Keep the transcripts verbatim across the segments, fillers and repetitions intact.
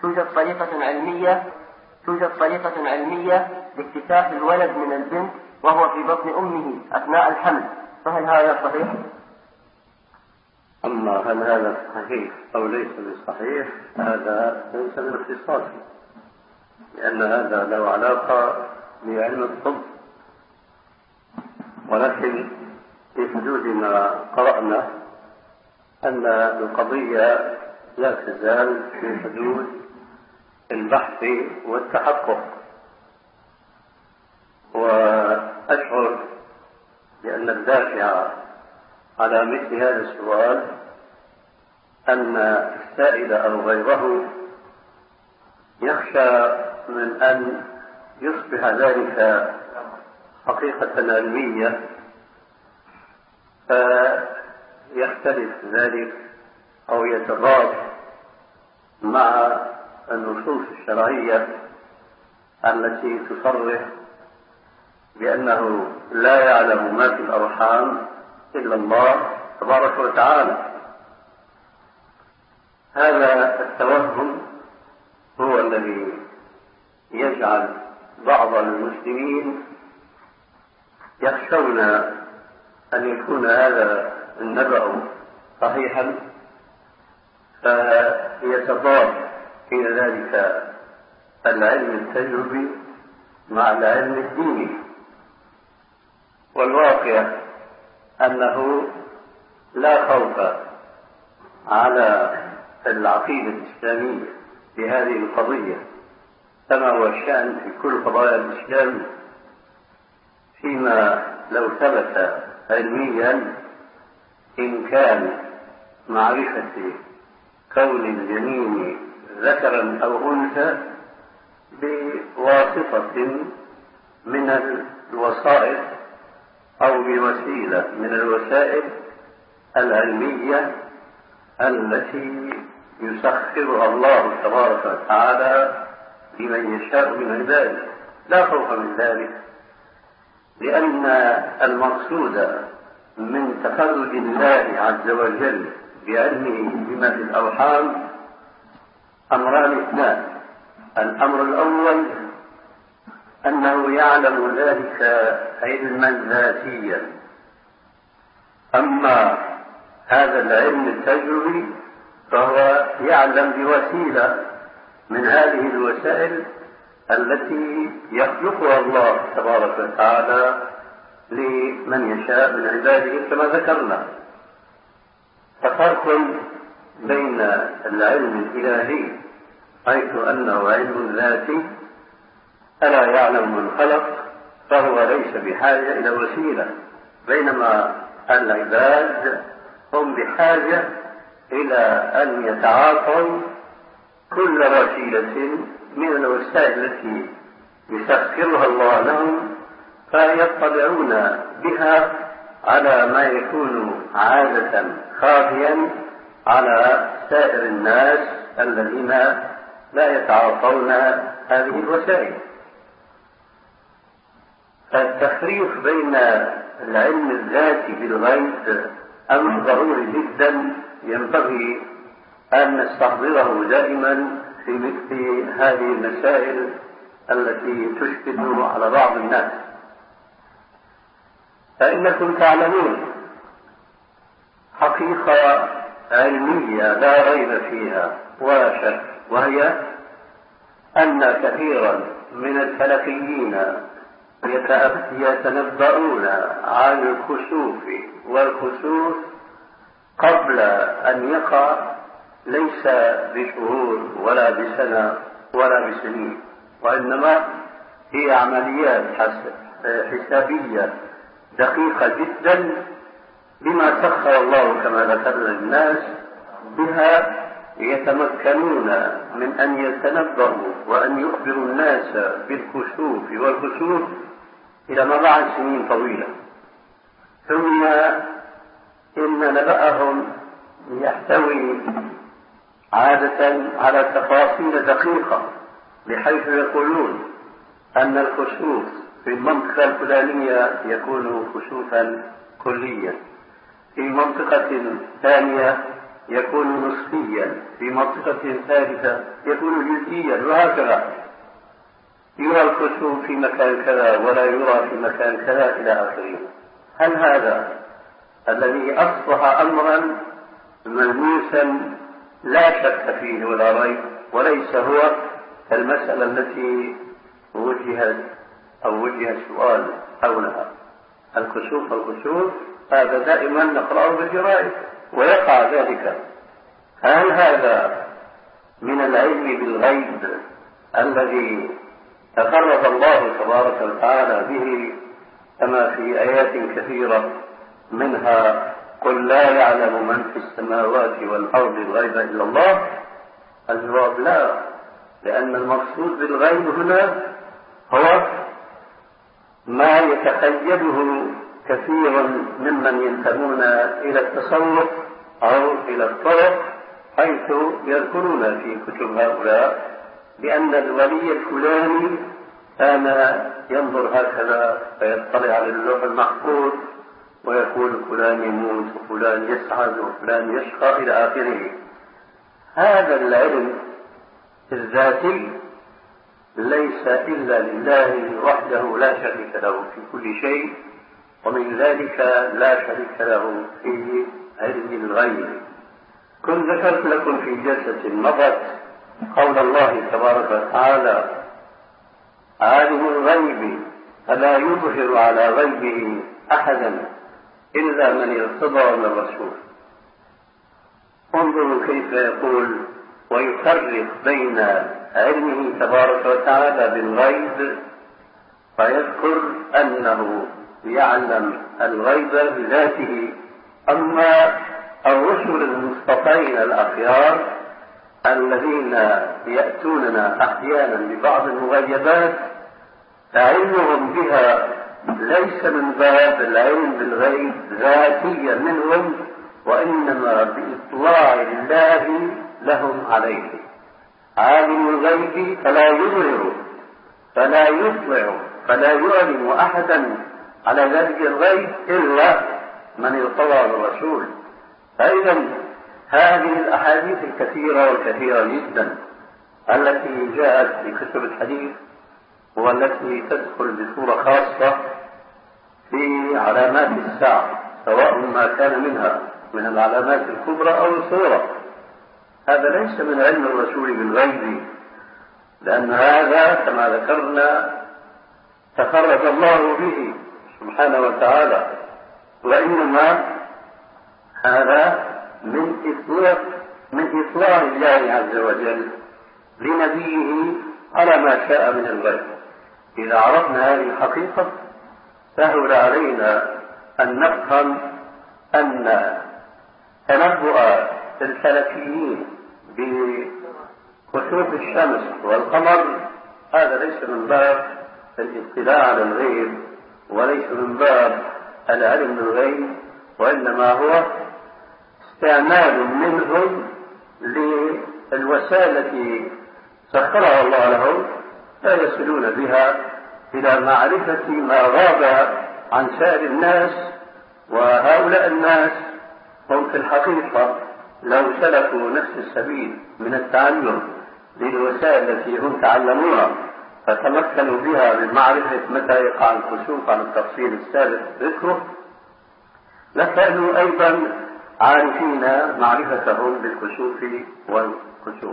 توجد طريقة علمية توجد طريقة علمية لاكتشاف الولد من البنت وهو في بطن أمه أثناء الحمل، فهل هذا صحيح؟ أما هل هذا صحيح أو ليس بصحيح هذا ليس من اختصاصي، لأن هذا له علاقة بعلم الطب، ولكن في حدود ما قرأنا أن القضية لا تزال في حدود البحث والتحقق. وأشعر بأن الدافع على مثل هذا السؤال أن السائل أو غيره يخشى من أن يصبح ذلك حقيقة علمية فيختلف ذلك أو يتضاد مع النصوص الشرعية التي تصرح بأنه لا يعلم ما في الأرحام إلا الله تبارك وتعالى. هذا التوهم هو الذي يجعل بعض المسلمين يخشون أن يكون هذا النبأ صحيحا فيتضاد في ذلك العلم التجربي مع العلم الديني. والواقع أنه لا خوف على العقيدة الإسلامية بهذه القضية كما هو الشأن في كل قضايا الإسلام، فيما لو ثبت علميا إمكان معرفة كون الجنين ذكرا أو أنثى بواسطة من الوسائط أو بوسيلة من الوسائل العلمية التي يسخرها الله تبارك وتعالى لمن يشاء من عباده، لا خوف من ذلك، لأن المقصود من تفرد الله عز وجل بعلمه بما في الأرحام أمران اثنان. الأمر الأول أنه يعلم ذلك علما ذاتيا، أما هذا العلم التجربي فهو يعلم بوسيلة من هذه الوسائل التي يخلقها الله تبارك وتعالى لمن يشاء من عباده كما ذكرنا. ففرق بين العلم الإلهي حيث أنه علم ذاتي ألا يعلم من خلق فهو ليس بحاجة إلى وسيلة، بينما العباد هم بحاجة إلى أن يتعاطوا كل وسيلة من الوسائل التي يسخرها الله لهم فيطلعون بها على ما يكون عادة خافيا على سائر الناس الذين لا يتعاطون هذه الوسائل. فالتفريق بين العلم الذاتي بالغيب أمر ضروري جدا ينبغي أن نستحضره دائما في مثل هذه المسائل التي تشكل على بعض الناس. فإنكم تعلمون حقيقة علمية لا ريب فيها ولا شك، وهي أن كثيرا من الفلكيين يتنبؤون عن الكسوف والخسوف قبل أن يقع، ليس بشهور ولا بسنة ولا بسنين، وإنما هي عمليات حسابية دقيقة جدا بما سخر الله كما ذكرنا الناس بها يتمكنون من أن يتنبؤوا وأن يخبروا الناس بالكسوف والخسوف إلى ما بعد سنين طويلة، ثم إن نبأهم يحتوي عادة على تفاصيل دقيقة بحيث يقولون أن الكسوف في المنطقة الفلانية يكون كسوفا كليا، في منطقة ثانية يكون نصفيا، في منطقة ثالثة يكون جزئيا، وهكذا يرى الكسوف في مكان كذا ولا يرى في مكان كذا إلى آخره. هل هذا الذي أصبح أمرا ملموسا لا شك فيه ولا ريب، وليس هو المسألة التي وجهت أو وجه السؤال حولها؟ الكسوف الكسوف هذا دائما نقرأه بالجرائد ويقع ذلك. هل هذا من العلم بالغيب الذي تفرد الله تبارك وتعالى به كما في آيات كثيرة منها قل لا يعلم من في السماوات والأرض الغيب إلا الله؟ الجواب لا، لأن المقصود بالغيب هنا هو ما يتخيله كثير ممن ينتمون إلى التصوف أو إلى الطرق، حيث يذكرون في كتب هؤلاء بأن الولي الفلاني كان ينظر هكذا فيطلع على اللوح المحفوظ ويقول فلان يموت وفلان يسعد وفلان يشقى إلى آخره. هذا العلم الذاتي ليس إلا لله وحده لا شريك له في كل شيء، ومن ذلك لا شريك له في علم الغيب. كنت ذكرت لكم في جلسة مضت قول الله تبارك وتعالى عالم الغيب فلا يظهر على غيبه أحدا إلا من ارتضى من الرسول. انظروا كيف يقول ويفرق بين علمه تبارك وتعالى بالغيب، فيذكر أنه يعلم الغيب بذاته. أما الرسل المصطفين الأخيار الذين يأتوننا أحيانا ببعض المغيبات فعلمهم بها ليس من باب العلم بالغيب ذاتيا منهم، وإنما بإطلاع الله لهم عليه. عالم الغيب فلا يظهر فلا يطلع فلا يعلم أحدا على ذلك الغيب إلا من ارتضى بالرسول. فإذا هذه الأحاديث الكثيرة والكثيرة جدا التي جاءت في كتب الحديث والتي تدخل بصورة خاصة في علامات الساعة، سواء ما كان منها من العلامات الكبرى أو الصغرى، هذا ليس من علم الرسول بالغيب، لأن هذا كما ذكرنا تفرد الله به سبحانه وتعالى، وإنما هذا من إطلاع من إطلاع الله عز وجل لنبيه على ما شاء من الغيب. إذا عرفنا هذه الحقيقة سهل علينا أن نفهم أن تنبؤ الفلكيين بكسوف الشمس والقمر هذا ليس من باب الاطلاع على الغيب وليس من باب العلم بالغيب، وإنما هو استعمال منهم للوسائل التي سخرها الله لهم لا يصلون بها إلى معرفة ما غاب عن سائر الناس. وهؤلاء الناس هم في الحقيقة لو سلكوا نفس السبيل من التعلم للوسائل التي هم تعلموها فتمكنوا بها من معرفة متى يقع الكسوف عن التفصيل السابق ذكره، لكانوا أيضا عارفين معرفتهم بالكسوف والكسوف.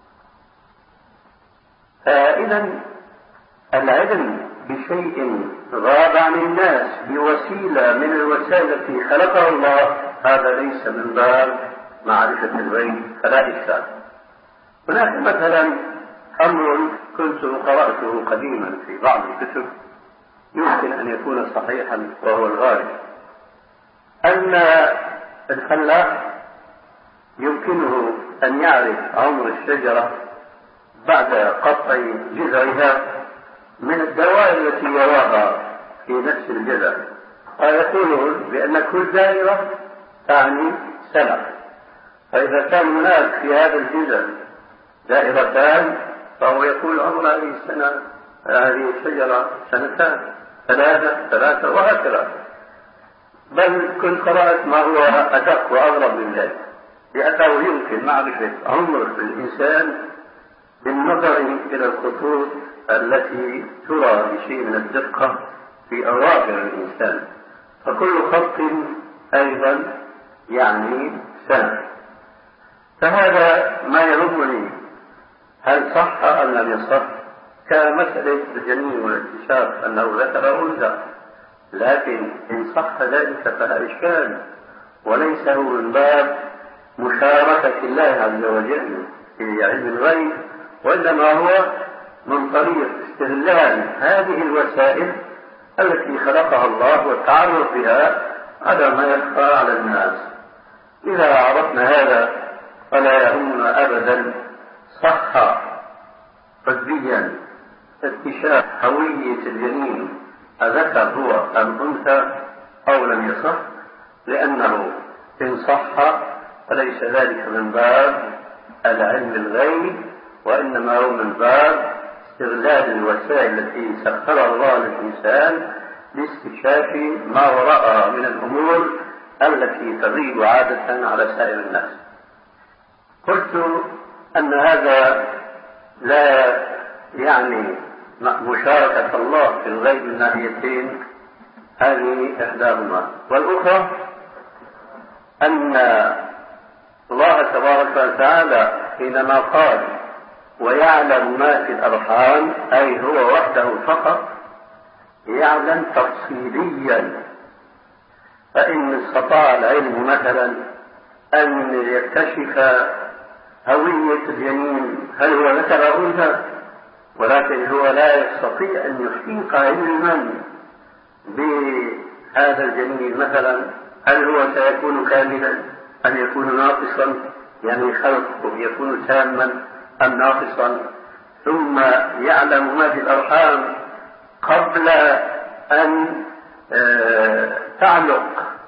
فإذا العلم بشيء غاب عن الناس بوسيلة من الوسائل التي خلقها الله هذا ليس من باب معرفة الغيب فلا إشكال. هناك مثلا أمر كنت قرأته قديما في بعض الكتب يمكن أن يكون صحيحا وهو الغالب، أن الفلاح يمكنه أن يعرف عمر الشجرة بعد قطع جذعها من الدوائر التي يراها في نفس الجذع، فيقولون بأن كل دائرة تعني سنة، فإذا كان هناك في هذا الجذع دائرتان فهو يقول عمر هذه السنة هذه الشجرة سنتان ثلاثة ثلاثة وهكذا. بل كنت قرأت ما هو أدق وأغرب من ذلك، لأنه يمكن معرفة عمر الإنسان بالنظر إلى الخطوط التي ترى بشيء من الدقة في أواخر الإنسان، فكل خط أيضا يعني سنة. فهذا ما يهمني، هل صح أم لم يصح؟ كمسألة الجنين والاكتشاف أنه ذكر أنثى، لكن إن صح ذلك فلا إشكال، وليس هو من باب مشاركة الله عز وجل في علم الغيب، وإنما هو من طريق استغلال هذه الوسائل التي خلقها الله والتعرف بها على ما يخفى على الناس. إذا عرفنا هذا فلا يهمنا أبدا صح طبيا اكتشاف هوية الجنين أذكر هو أم أنثى أو لم يصح، لأنه إن صح فليس ذلك من باب العلم الغيب، وإنما هو من باب استغلال الوسائل التي سخرها الله للإنسان لاستكشاف ما وراءها من الأمور التي تغيب عادة على سائر الناس. قلت أن هذا لا يعني مشاركة الله في الغيب من ناحيتين، هذه إحداهما، والأخرى أن الله تبارك وتعالى حينما قال ويعلم ما في الأرحام، أي هو وحده فقط يعلم تفصيليا. فإن استطاع العلم مثلا أن يكتشف هوية الجنين هل هو ذكر أو أنثى، ولكن هو لا يستطيع أن يحقق علما بهذا الجنين مثلا هل هو سيكون كاملا أم يكون ناقصا، يعني خلقه يكون تاما أم ناقصا، ثم يعلم ما في الأرحام قبل أن تعلق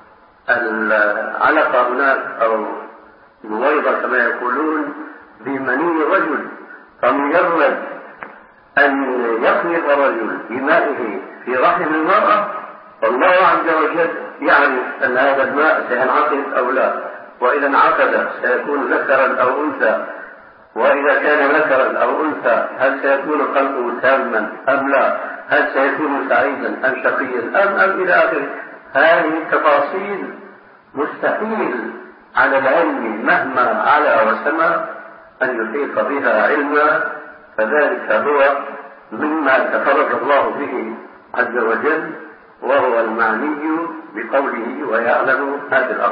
العلقة هناك أو البويضة كما يقولون بمني الرجل، فمجرد أن يخلق الرجل بمائه في رحم المرأة فالله عز وجل يعرف أن هذا الماء سينعقد أو لا، وإذا انعقد سيكون ذكرا أو أنثى، وإذا كان ذكرا أو أنثى هل سيكون قلبه تاما أم لا، هل سيكون سعيدا أم شقيا أم أم إلى آخره. هذه التفاصيل مستحيل على العلم مهما علا وسمى أن يحيط بها علما، فذلك هو مما تفرد الله به عز وجل، وهو المعني بقوله ويعلم هذه الأرض.